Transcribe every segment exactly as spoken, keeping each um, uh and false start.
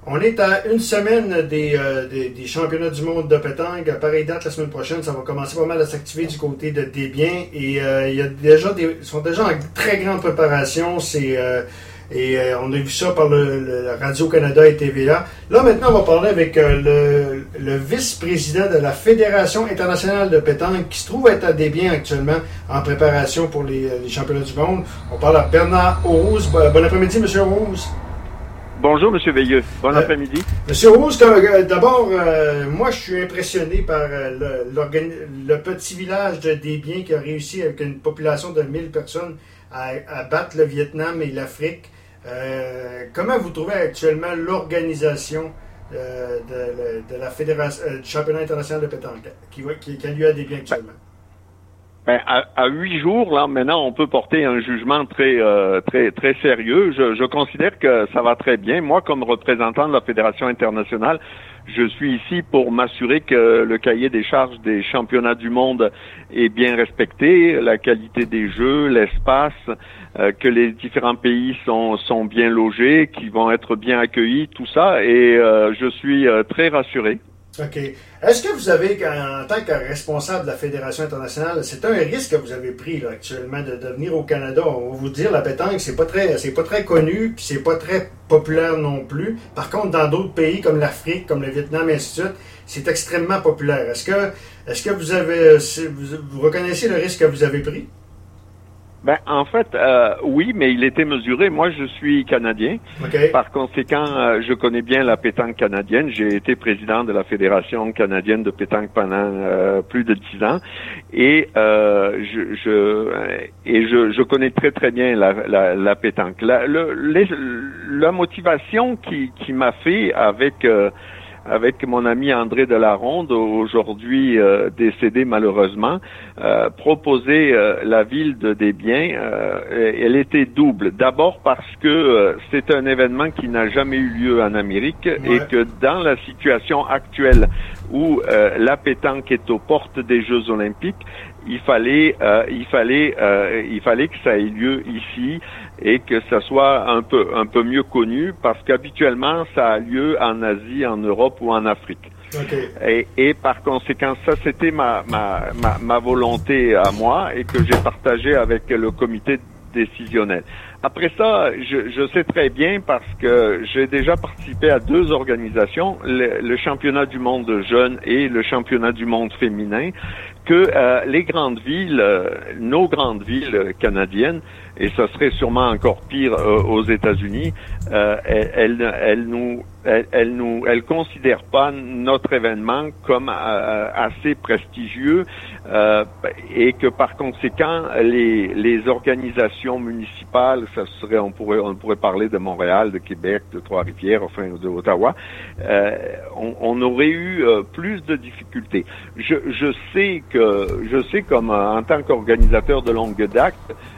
On est à une semaine des, euh, des, des championnats du monde de pétanque. À pareille date, la semaine prochaine, ça va commencer pas mal à s'activer du côté de Desbiens. Et euh, il y a déjà des, ils sont déjà en très grande préparation. C'est, euh, et euh, on a vu ça par le, le Radio-Canada et T V A. Là, maintenant, on va parler avec euh, le, le vice-président de la Fédération internationale de pétanque qui se trouve être à Desbiens actuellement en préparation pour les, les championnats du monde. On parle à Bernard Aurouze. Bon, bon après-midi, M. Aurouze. Bonjour, M. Veilleux. Bon euh, après-midi. M. Aurouze, euh, d'abord, euh, moi, je suis impressionné par euh, le, le petit village de Desbiens qui a réussi, avec une population de mille personnes, à, à battre le Vietnam et l'Afrique. Euh, comment vous trouvez actuellement l'organisation euh, de, de la Fédération euh, du championnat international de pétanque qui, qui, qui a lieu à Desbiens actuellement? Ben, à, à huit jours, là, maintenant, on peut porter un jugement très, euh, très, très sérieux. Je, je considère que ça va très bien. Moi, comme représentant de la Fédération internationale, je suis ici pour m'assurer que le cahier des charges des championnats du monde est bien respecté, la qualité des jeux, l'espace, euh, que les différents pays sont, sont bien logés, qu'ils vont être bien accueillis, tout ça. Et euh, je suis euh, très rassuré. OK. Est-ce que vous avez, en tant que responsable de la Fédération internationale, c'est un risque que vous avez pris là, actuellement de, de venir au Canada? On va vous dire, la pétanque, c'est pas très, c'est pas très connu, puis c'est pas très populaire non plus. Par contre, dans d'autres pays comme l'Afrique, comme le Vietnam, et ainsi de suite, c'est extrêmement populaire. Est-ce que, est-ce que vous avez, vous, vous reconnaissez le risque que vous avez pris? Ben, en fait, euh, oui, mais il était mesuré. Moi, je suis Canadien. Okay. Par conséquent, euh, je connais bien la pétanque canadienne. J'ai été président de la Fédération canadienne de pétanque pendant euh, plus de dix ans. Et euh, je, je et je, je connais très très bien la, la, la pétanque. La, le, les, la motivation qui, qui m'a fait avec euh, avec mon ami André Delaronde, aujourd'hui euh, décédé malheureusement, euh, proposer euh, la ville de Desbiens, euh, elle était double. D'abord parce que euh, c'est un événement qui n'a jamais eu lieu en Amérique ouais. et que dans la situation actuelle où euh, la pétanque est aux portes des Jeux olympiques, il fallait, euh, il fallait, euh, il fallait que ça ait lieu ici et que ça soit un peu, un peu mieux connu parce qu'habituellement ça a lieu en Asie, en Europe ou en Afrique. Okay. Et, et par conséquent, ça c'était ma, ma, ma, ma volonté à moi et que j'ai partagé avec le comité décisionnel. Après ça, je, je sais très bien parce que j'ai déjà participé à deux organisations, le, le championnat du monde jeune et le championnat du monde féminin, que euh, les grandes villes, euh, nos grandes villes canadiennes, et ça serait sûrement encore pire euh, aux États-Unis, euh, elles, elles, elles nous, elles, elles nous, elles considèrent pas notre événement comme euh, assez prestigieux euh, et que par conséquent les, les organisations municipales, ça serait, on pourrait, on pourrait parler de Montréal, de Québec, de Trois-Rivières, enfin de Ottawa, euh, on, on aurait eu euh, plus de difficultés. Je, je sais que, je sais comme en tant qu'organisateur de longue date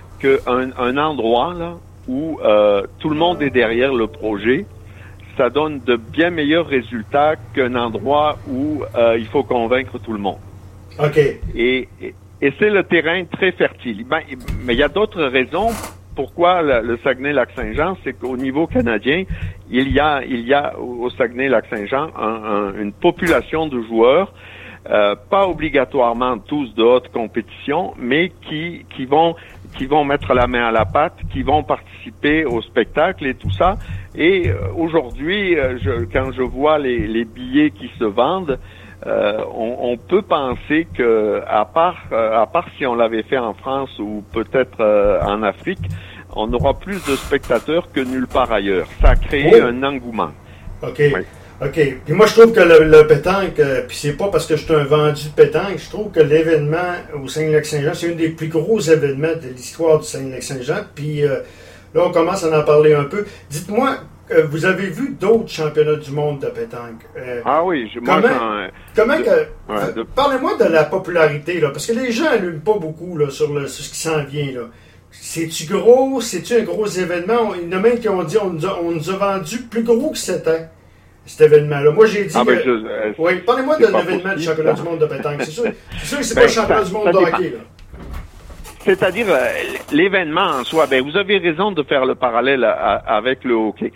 qu'un un endroit là où euh, tout le monde est derrière le projet, ça donne de bien meilleurs résultats qu'un endroit où euh, il faut convaincre tout le monde. OK. Et, et, et c'est le terrain très fertile. Ben, mais il y a d'autres raisons pourquoi le, le Saguenay-Lac-Saint-Jean, c'est qu'au niveau canadien, il y a, il y a au Saguenay-Lac-Saint-Jean un, un, une population de joueurs, euh, pas obligatoirement tous de haute compétition, mais qui, qui vont qui vont mettre la main à la pâte, qui vont participer au spectacle et tout ça. Et euh, aujourd'hui, euh, je, quand je vois les, les billets qui se vendent, euh, on, on peut penser que, à part, euh, à part si on l'avait fait en France ou peut-être euh, en Afrique, on aura plus de spectateurs que nulle part ailleurs. Ça a créé oh. un engouement. OK. Oui. OK. Puis moi, je trouve que le, le pétanque, euh, puis c'est pas parce que je suis un vendu de pétanque, je trouve que l'événement au Saguenay-Lac-Saint-Jean, c'est un des plus gros événements de l'histoire du Saguenay-Lac-Saint-Jean. Puis euh, là, on commence à en parler un peu. Dites-moi, euh, vous avez vu d'autres championnats du monde de pétanque? Euh, ah oui, je, comment, moi, comment de, que... ouais, de... Parlez-moi de la popularité, là, parce que les gens n'allument pas beaucoup là, sur, le, sur ce qui s'en vient, là. C'est-tu gros? C'est-tu un gros événement? Il y en a même qui ont dit on nous a, on nous a vendu plus gros que c'était. Cet événement-là. Moi, j'ai dit... Ah, ben, que... je, euh, oui, parlez-moi de l'événement du championnat du monde de pétanque. C'est sûr, c'est sûr que c'est ben, pas le championnat ça, du monde de hockey, là. C'est-à-dire, euh, l'événement en soi, ben, vous avez raison de faire le parallèle à, à, avec le hockey.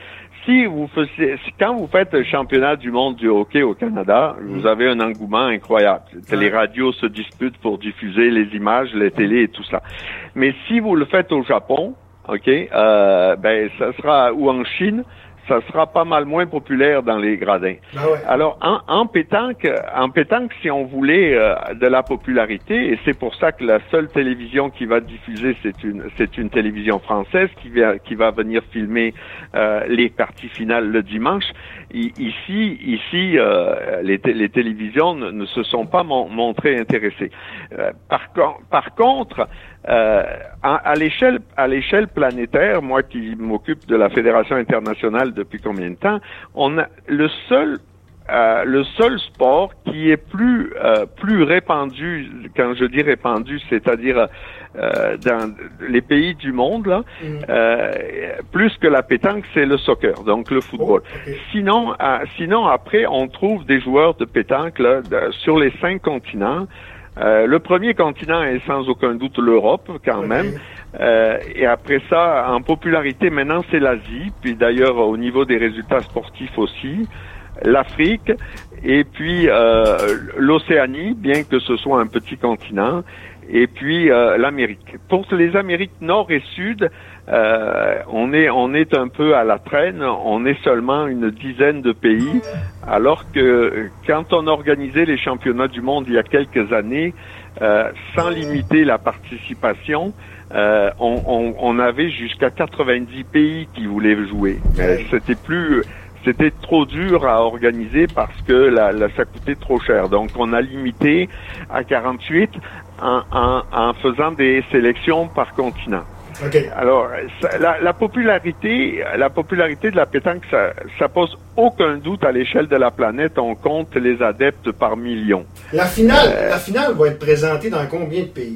si vous faisiez, quand vous faites le championnat du monde du hockey au Canada, vous avez un engouement incroyable. Les radios se disputent pour diffuser les images, les télés et tout ça. Mais si vous le faites au Japon, ok, euh, ben ça sera, ou en Chine, ça sera pas mal moins populaire dans les gradins. Ah ouais. Alors, en, en pétanque, en pétanque, si on voulait euh, de la popularité, et c'est pour ça que la seule télévision qui va diffuser, c'est une, c'est une télévision française qui va, qui va venir filmer euh, les parties finales le dimanche. I, ici, ici, euh, les, les télévisions ne, ne se sont pas mon, montrées intéressées. Euh, par, par contre, Euh, à, à l'échelle à l'échelle planétaire, moi qui m'occupe de la Fédération internationale depuis combien de temps, on a le seul euh, le seul sport qui est plus euh, plus répandu, quand je dis répandu, c'est-à-dire euh, dans les pays du monde là, mm. euh, plus que la pétanque, c'est le soccer, donc le football. Oh, okay. Sinon, euh, sinon après, on trouve des joueurs de pétanque là de, sur les cinq continents. Euh, le premier continent est sans aucun doute l'Europe, quand même. Euh, et après ça, en popularité, maintenant, c'est l'Asie. Puis d'ailleurs, au niveau des résultats sportifs aussi, l'Afrique. Et puis euh, l'Océanie, bien que ce soit un petit continent. Et puis euh, l'Amérique. Pour les Amériques Nord et Sud, euh, on est on est un peu à la traîne. On est seulement une dizaine de pays, alors que quand on organisait les championnats du monde il y a quelques années, euh, sans limiter la participation, euh, on, on, on avait jusqu'à quatre-vingt-dix pays qui voulaient jouer. Euh, c'était plus C'était trop dur à organiser parce que la, la, ça coûtait trop cher. Donc, on a limité à quarante-huit en, en, en faisant des sélections par continent. Okay. Alors, ça, la, la popularité, la popularité de la pétanque, ça, ça pose aucun doute à l'échelle de la planète. On compte les adeptes par millions. La finale, euh, la finale va être présentée dans combien de pays?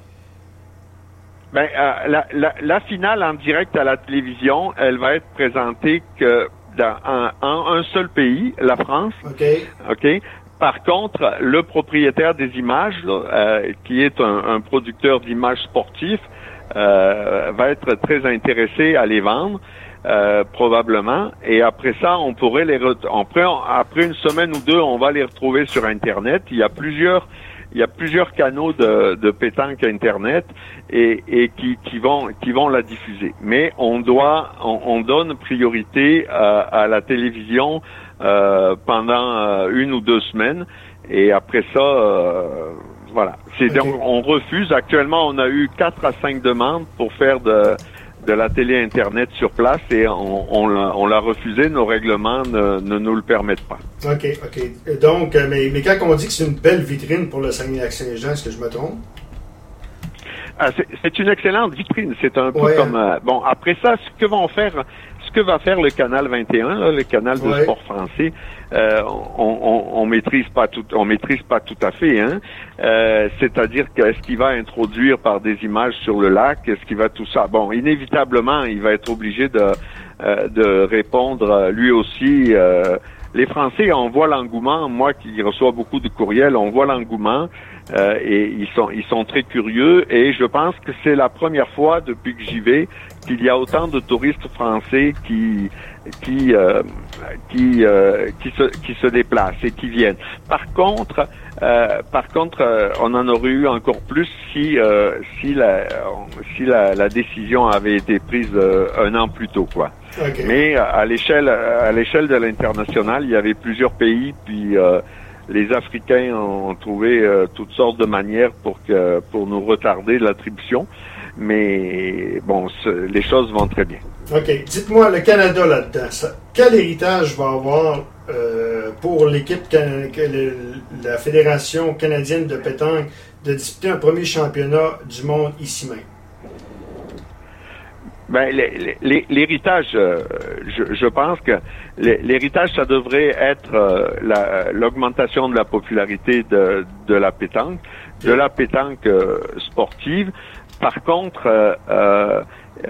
Ben, euh, la, la, la finale en direct à la télévision, elle va être présentée que dans en, en un seul pays, la France. OK. OK. Par contre, le propriétaire des images, là, euh, qui est un, un producteur d'images sportives, euh, va être très intéressé à les vendre, euh, probablement. Et après ça, on pourrait les re- on pourrait, après une semaine ou deux, on va les retrouver sur Internet. Il y a plusieurs Il y a plusieurs canaux de, de pétanque Internet et, et qui, qui vont qui vont la diffuser. Mais on doit, on, on donne priorité à, à la télévision euh, pendant euh, une ou deux semaines et après ça, euh, voilà. C'est okay. donc on refuse. Actuellement, on a eu quatre à cinq demandes pour faire de de la télé Internet sur place et on, on, l'a, on l'a refusé, nos règlements ne, ne nous le permettent pas. OK, OK. Donc, mais, mais quand on dit que c'est une belle vitrine pour le Saguenay-Lac-Saint-Jean, est-ce que je me trompe? Ah, c'est, c'est une excellente vitrine. C'est un peu ouais, comme... hein. Euh, bon, après ça, ce que vont faire... Ce que va faire le canal vingt et un, là, le canal de ouais. sport français, euh, on, on, on maîtrise pas tout, on maîtrise pas tout à fait, hein. Euh, c'est-à-dire qu'est-ce qu'il va introduire par des images sur le lac, est-ce qu'il va tout ça. Bon, inévitablement, il va être obligé de euh, de répondre lui aussi. Euh, les Français, on voit l'engouement. Moi, qui reçois beaucoup de courriels, on voit l'engouement. Euh, et ils sont ils sont très curieux et je pense que c'est la première fois depuis que j'y vais qu'il y a autant de touristes français qui qui euh, qui euh, qui se qui se déplacent et qui viennent. Par contre euh, par contre euh, on en aurait eu encore plus si euh, si la si la, la décision avait été prise euh, un an plus tôt quoi. Okay. Mais à l'échelle à l'échelle de l'international, il y avait plusieurs pays puis euh, les Africains ont trouvé euh, toutes sortes de manières pour que pour nous retarder l'attribution, mais bon, les choses vont très bien. OK. Dites-moi, le Canada là-dedans, ça, quel héritage va avoir euh, pour l'équipe, can- le, la Fédération canadienne de pétanque de disputer un premier championnat du monde ici même? Ben, l'héritage, euh, je, je pense que l'héritage, ça devrait être euh, la, l'augmentation de la popularité de, de la pétanque, de la pétanque euh, sportive. Par contre, euh, euh,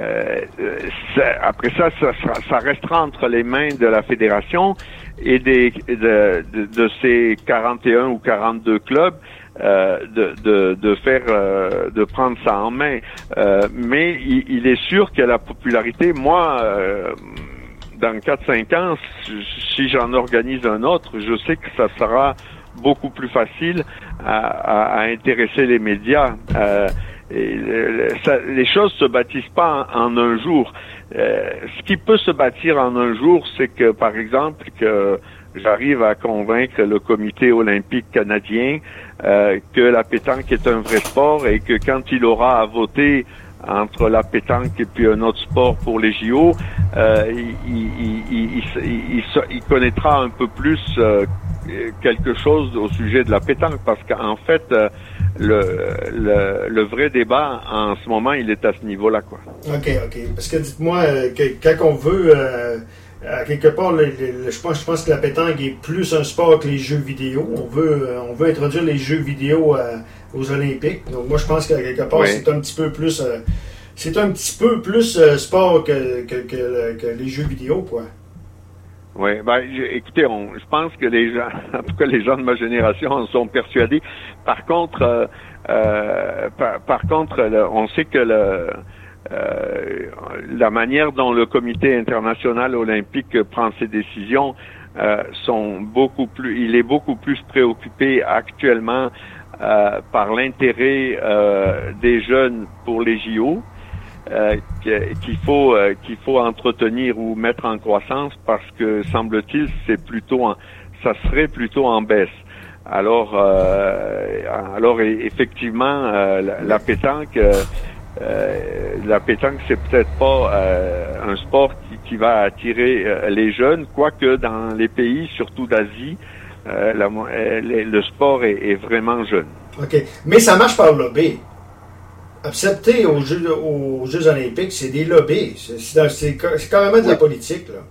après ça, ça, ça restera entre les mains de la fédération et des de, de, de ces quarante et un ou quarante-deux clubs. Euh, de, de, de faire, euh, de prendre ça en main. Euh, mais il, il est sûr que la popularité, moi, euh, dans quatre cinq ans, si j'en organise un autre, je sais que ça sera beaucoup plus facile à, à, à intéresser les médias. Euh, et le, ça, les choses se bâtissent pas en, en un jour. Euh, ce qui peut se bâtir en un jour, c'est que, par exemple, que j'arrive à convaincre le comité olympique canadien euh, que la pétanque est un vrai sport et que quand il aura à voter entre la pétanque et puis un autre sport pour les J O, euh, il, il, il, il, il, il connaîtra un peu plus euh, quelque chose au sujet de la pétanque, parce qu'en fait, euh, le, le, le vrai débat en ce moment, il est à ce niveau-là, quoi. OK, OK. Parce que dites-moi, euh, que, quand on veut... Euh À quelque part, le, le, je, pense, je pense que la pétanque est plus un sport que les jeux vidéo. On veut, on veut introduire les jeux vidéo à, aux Olympiques. Donc moi, je pense qu'à quelque part, oui. c'est un petit peu plus, euh, c'est un petit peu plus euh, sport que, que, que, que les jeux vidéo, quoi. Oui, ben, écoutez, on, je pense que les gens, en tout cas les gens de ma génération en sont persuadés. Par contre, euh, euh, par, par contre, le, on sait que le Euh, la manière dont le comité international olympique prend ses décisions euh, sont beaucoup plus, il est beaucoup plus préoccupé actuellement euh, par l'intérêt euh, des jeunes pour les J O euh, qu'il faut euh, qu'il faut entretenir ou mettre en croissance, parce que semble-t-il c'est plutôt en, ça serait plutôt en baisse. Alors euh, alors effectivement euh, la, la pétanque euh, Euh, la pétanque, c'est peut-être pas euh, un sport qui, qui va attirer euh, les jeunes, quoique dans les pays, surtout d'Asie, euh, la, euh, le sport est, est vraiment jeune. OK. Mais ça marche par lobby. Accepter aux Jeux, aux Jeux olympiques, c'est des lobbies. C'est, c'est, c'est, c'est carrément de oui. la politique, là.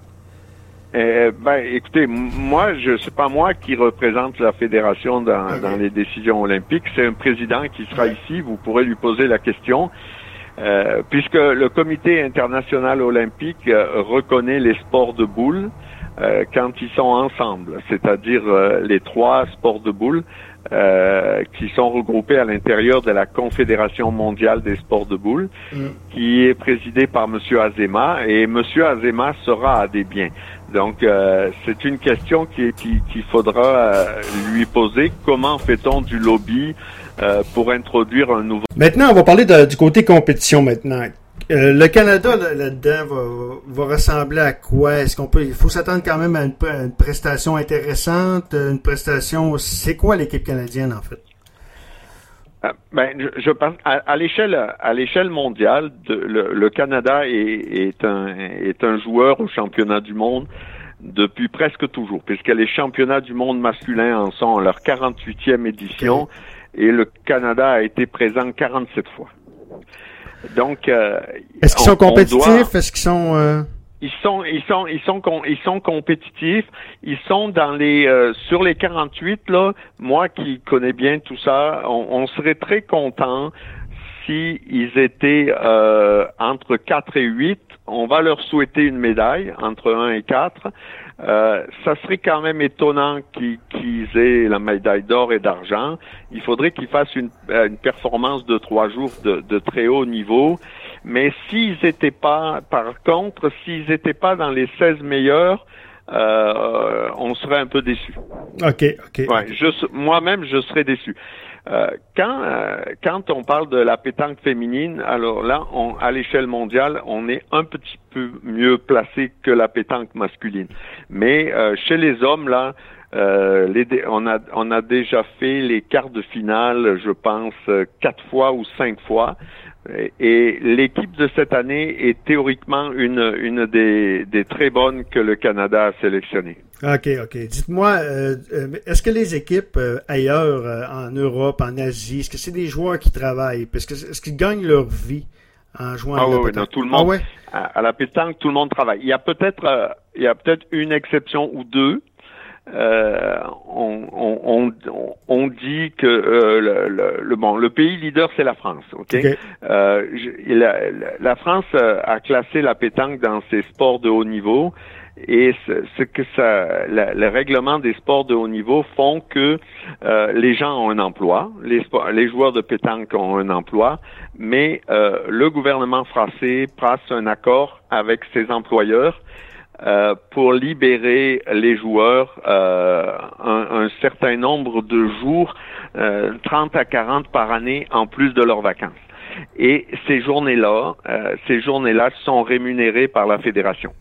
Euh, ben, écoutez, moi, je c'est pas moi qui représente la fédération dans, okay. dans les décisions olympiques. C'est un président qui sera ouais. ici. Vous pourrez lui poser la question, euh, puisque le Comité international olympique euh, reconnaît les sports de boules euh, quand ils sont ensemble, c'est-à-dire euh, les trois sports de boules euh, qui sont regroupés à l'intérieur de la Confédération mondiale des sports de boules, mm. qui est présidée par Monsieur Azema, et Monsieur Azema sera à Desbiens. Donc, euh, c'est une question qui, qui, qu'il faudra euh, lui poser. Comment fait-on du lobby euh, pour introduire un nouveau... Maintenant, on va parler de, du côté compétition maintenant. Euh, le Canada, là, là-dedans, va, va ressembler à quoi? Est-ce qu'on peut... Il faut s'attendre quand même à une, à une prestation intéressante, une prestation... C'est quoi l'équipe canadienne, en fait? Euh, ben, je, je pense à, à l'échelle à l'échelle mondiale, de, le, le Canada est, est un est un joueur au championnat du monde depuis presque toujours, puisque les championnats du monde masculin en sont à leur quarante-huitième édition, okay. et le Canada a été présent quarante-sept fois. Donc, euh, est-ce qu'ils on, sont compétitifs? Doit... Est-ce qu'ils sont euh... Ils sont, ils sont, ils sont, ils sont compétitifs. Ils sont dans les, euh, sur les quarante-huit là. Moi qui connais bien tout ça, on, on serait très content si ils étaient euh, entre quatre et huit. On va leur souhaiter une médaille entre un et quatre. Euh, ça serait quand même étonnant qu'ils, qu'ils aient la médaille d'or et d'argent. Il faudrait qu'ils fassent une, une performance de trois jours de, de très haut niveau. Mais s'ils étaient pas, par contre, s'ils étaient pas dans les seize meilleurs, euh, on serait un peu déçus. OK, OK. Ouais, je, moi-même, je serais déçu. Euh, quand euh, quand on parle de la pétanque féminine, alors là, on, à l'échelle mondiale, on est un petit peu mieux placé que la pétanque masculine. Mais euh, chez les hommes, là, euh, les, on a on a déjà fait les quarts de finale, je pense, quatre fois ou cinq fois. Et l'équipe de cette année est théoriquement une une des, des très bonnes que le Canada a sélectionnées. OK, OK. Dites-moi, euh, est-ce que les équipes euh, ailleurs, euh, en Europe, en Asie, est-ce que c'est des joueurs qui travaillent? Parce que est-ce qu'ils gagnent leur vie en jouant ah, à la oui, pétanque? Non, tout le monde, ah, ouais? à, à la pétanque, tout le monde travaille. Il y a peut-être euh, il y a peut-être une exception ou deux. Euh, on, on, on, on dit que euh, le, le, le bon le pays leader c'est la France, ok. okay. Euh, je, la, la France a classé la pétanque dans ses sports de haut niveau, et ce, ce que ça, la, le règlement des sports de haut niveau font que euh, les gens ont un emploi, les les joueurs de pétanque ont un emploi, mais euh, le gouvernement français passe un accord avec ses employeurs euh, pour libérer les joueurs euh, un, un certain nombre de jours, euh, trente à quarante par année en plus de leurs vacances. Et ces journées-là, euh, ces journées-là sont rémunérées par la fédération.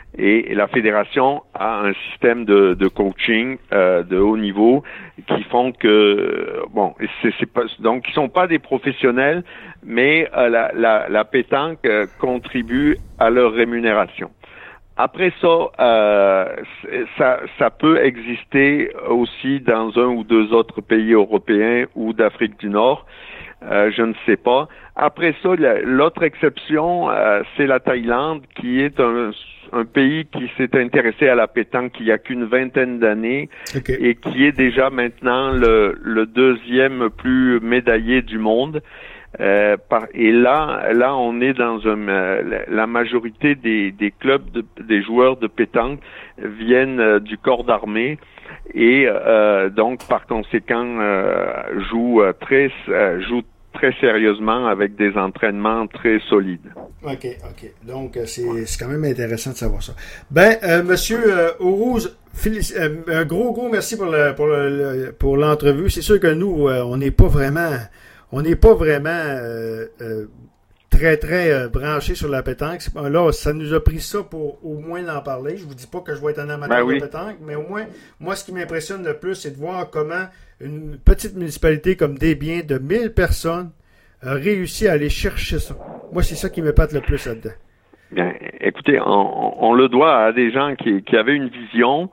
Et la fédération a un système de, de coaching euh, de haut niveau qui font que bon, c'est, c'est pas, donc ils sont pas des professionnels, mais euh, la, la, la pétanque euh, contribue à leur rémunération. Après ça, euh, ça, ça peut exister aussi dans un ou deux autres pays européens ou d'Afrique du Nord. Euh, je ne sais pas. Après ça, l'autre exception, euh, c'est la Thaïlande, qui est un, un pays qui s'est intéressé à la pétanque il y a qu'une vingtaine d'années, okay, et qui est déjà maintenant le, le deuxième plus médaillé du monde. Euh, par, et là, là, on est dans un, euh, la majorité des, des clubs, de, des joueurs de pétanque viennent euh, du corps d'armée et euh, donc par conséquent euh, jouent euh, très, euh, jouent très sérieusement avec des entraînements très solides. Ok, ok. Donc c'est, c'est quand même intéressant de savoir ça. Ben, euh, Monsieur euh, Ourouz, félic- euh, un gros gros merci pour le, pour le, pour l'entrevue. C'est sûr que nous, euh, on n'est pas vraiment On n'est pas vraiment euh, euh, très, très euh, branché sur la pétanque. Là, ça nous a pris ça pour au moins en parler. Je vous dis pas que je vais être un amateur ben oui. de pétanque, mais au moins, moi, ce qui m'impressionne le plus, c'est de voir comment une petite municipalité comme Desbiens de mille personnes a réussi à aller chercher ça. Moi, c'est ça qui m'épate le plus là-dedans. Bien, écoutez, on, on le doit à des gens qui, qui avaient une vision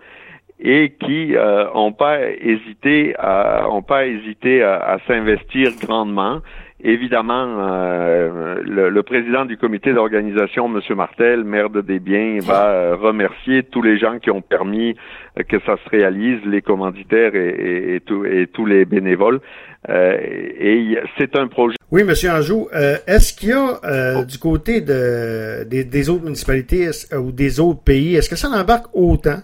et qui euh, ont pas hésité à ont pas hésité à, à s'investir grandement. Évidemment, euh, le, le président du comité d'organisation, M. Martel, maire de Desbiens, va euh, remercier tous les gens qui ont permis euh, que ça se réalise, les commanditaires et, et, et, tout, et tous les bénévoles. Euh, et c'est un projet. Oui, M. Anjou, euh, est-ce qu'il y a euh, oh. du côté de des, des autres municipalités euh, ou des autres pays, est-ce que ça embarque autant?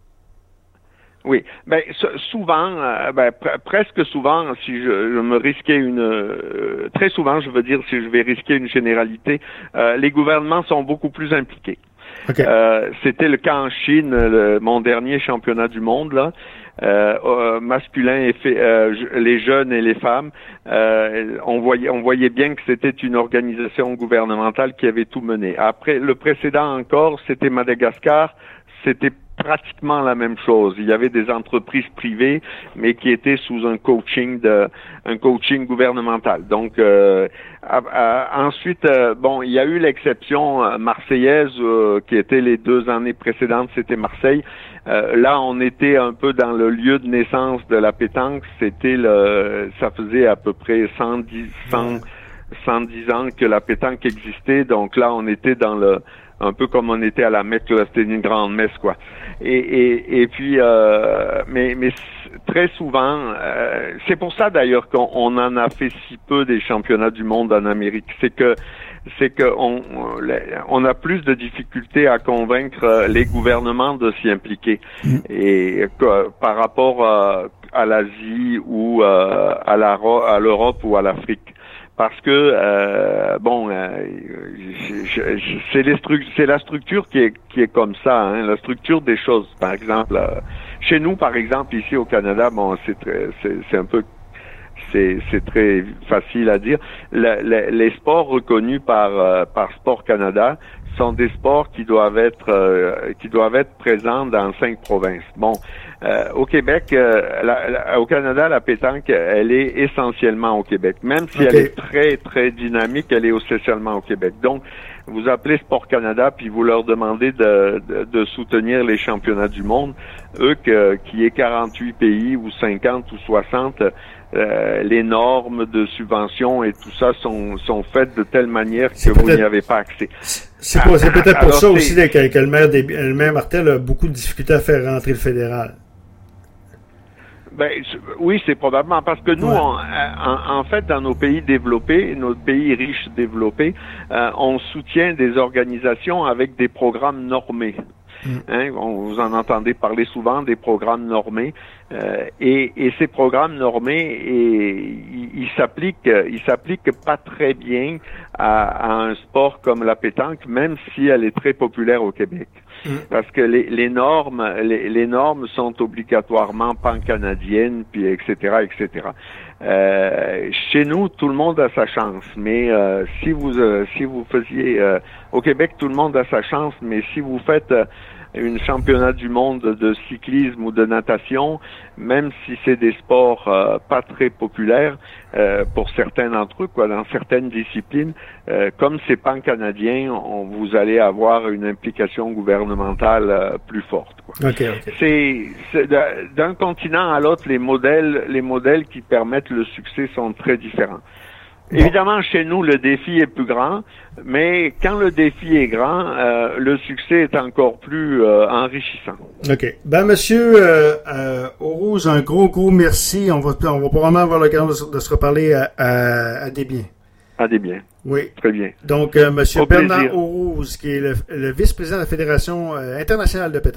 Oui, ben souvent, euh, ben, pr- presque souvent, si je, je me risquais une, euh, très souvent, je veux dire, si je vais risquer une généralité, euh, les gouvernements sont beaucoup plus impliqués. Okay. Euh, c'était le cas en Chine, le, mon dernier championnat du monde là, euh, euh, masculin et fait, euh, les jeunes et les femmes, euh, on voyait, on voyait bien que c'était une organisation gouvernementale qui avait tout mené. Après, le précédent encore, c'était Madagascar, c'était pratiquement la même chose. Il y avait des entreprises privées, mais qui étaient sous un coaching de, un coaching gouvernemental. Donc, euh, à, à, ensuite, euh, bon, il y a eu l'exception euh, marseillaise, euh, qui était les deux années précédentes, c'était Marseille. Euh, là, on était un peu dans le lieu de naissance de la pétanque. C'était le, ça faisait à peu près cent dix, cent, cent dix ans que la pétanque existait. Donc là, on était dans le, un peu comme on était à la Mecque, là, c'était une grande messe, quoi. Et, et, et puis, euh, mais, mais très souvent, euh, c'est pour ça d'ailleurs qu'on on en a fait si peu des championnats du monde en Amérique. C'est que, c'est que on, on a plus de difficultés à convaincre les gouvernements de s'y impliquer. Et que, par rapport à, à l'Asie ou à, à, la, à l'Europe ou à l'Afrique. Parce que euh, bon, euh, je, je, c'est, les stru- c'est la structure qui est qui est comme ça, hein, la structure des choses. Par exemple, euh, chez nous, par exemple, ici au Canada, bon, c'est très, c'est, c'est un peu, c'est c'est très facile à dire. La, la, les sports reconnus par euh, par Sport Canada sont des sports qui doivent être euh, qui doivent être présents dans cinq provinces. Bon. Euh, au Québec, euh, la, la, au Canada, la pétanque, elle est essentiellement au Québec. Même si okay. elle est très, très dynamique, elle est essentiellement au Québec. Donc, vous appelez Sport Canada, puis vous leur demandez de, de, de soutenir les championnats du monde. Eux, que, qui est quarante-huit pays, ou cinquante, ou soixante, euh, les normes de subvention et tout ça sont, sont faites de telle manière que vous n'y avez pas accès. C'est, pas, c'est peut-être pour Alors, ça aussi que, que le maire, des, le maire Martel a beaucoup de difficultés à faire rentrer le fédéral. Ben oui, c'est probablement parce que nous, ouais. on, en, en fait, dans nos pays développés, nos pays riches développés, euh, on soutient des organisations avec des programmes normés. Mm. Hein, on, vous en entendez parler souvent des programmes normés, euh, et, et ces programmes normés, et, ils, ils s'appliquent, ils s'appliquent pas très bien à, à un sport comme la pétanque, même si elle est très populaire au Québec. mmh. parce que les, les normes, les, les normes sont obligatoirement pan-canadiennes, puis et cetera, et cetera. Euh, chez nous, tout le monde a sa chance, mais euh, si vous euh, si vous faisiez euh, au Québec, tout le monde a sa chance, mais si vous faites euh, une championnat du monde de cyclisme ou de natation, même si c'est des sports euh, pas très populaires euh, pour certains d'entre eux, quoi, dans certaines disciplines, euh, comme c'est pan-canadien, on, vous allez avoir une implication gouvernementale euh, plus forte, quoi. Okay, okay. C'est, c'est d'un continent à l'autre, les modèles, les modèles qui permettent le succès sont très différents. Bon. Évidemment, chez nous, le défi est plus grand, mais quand le défi est grand, euh, le succès est encore plus euh, enrichissant. OK. Ben, monsieur euh, euh, Aurouze, un gros, gros merci. On va, on va probablement avoir l'occasion de, de se reparler à, à, à Desbiens. À Desbiens. Oui. Très bien. Donc, euh, monsieur Au Bernard plaisir. Aurouze, qui est le, le vice-président de la Fédération euh, internationale de pétanque.